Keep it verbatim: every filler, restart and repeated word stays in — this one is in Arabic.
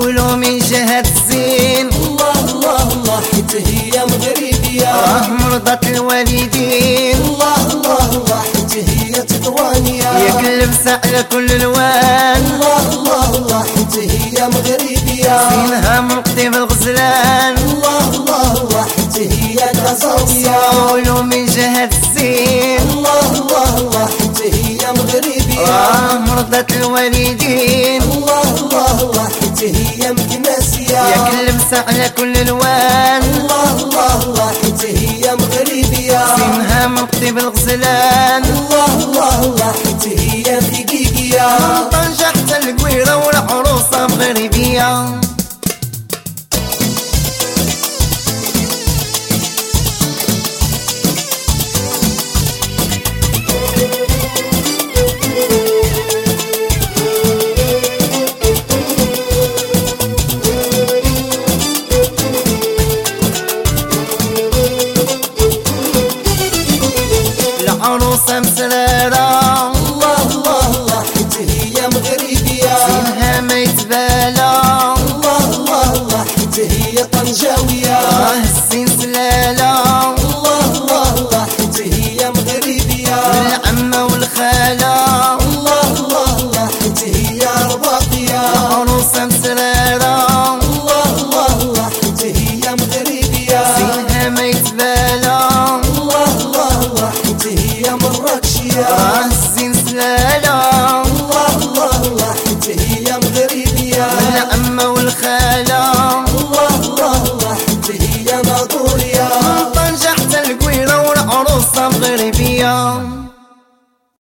سولو من جهة الزين. الله الله الله حيت هي مغربية راه مرضات الوالدين. الله الله الله حيت هي تطوانية ياك لبسة على كل الوان. الله الله الله حيت هي مغربية زينها من قطيب الغزلان. الله الله الله حيت هي كازاوية سولو من جهة الزين. الله الله الله حيت هي مغربية راه مرضات الوالدين. الله الله الله حيت هي مكناسية ياك لبسة على كل الوان. الله الله الله حيت هي مغربية زينها من قطيب الغزلان. الله الله الله حيت هي دقيقية من طنجة حتى القويرة والعروسة مغربية. العروسة مسرارة. الله الله الله حيت هي مغربية زينها ما يتبالى. الله الله الله حيت هي طنجاوية راه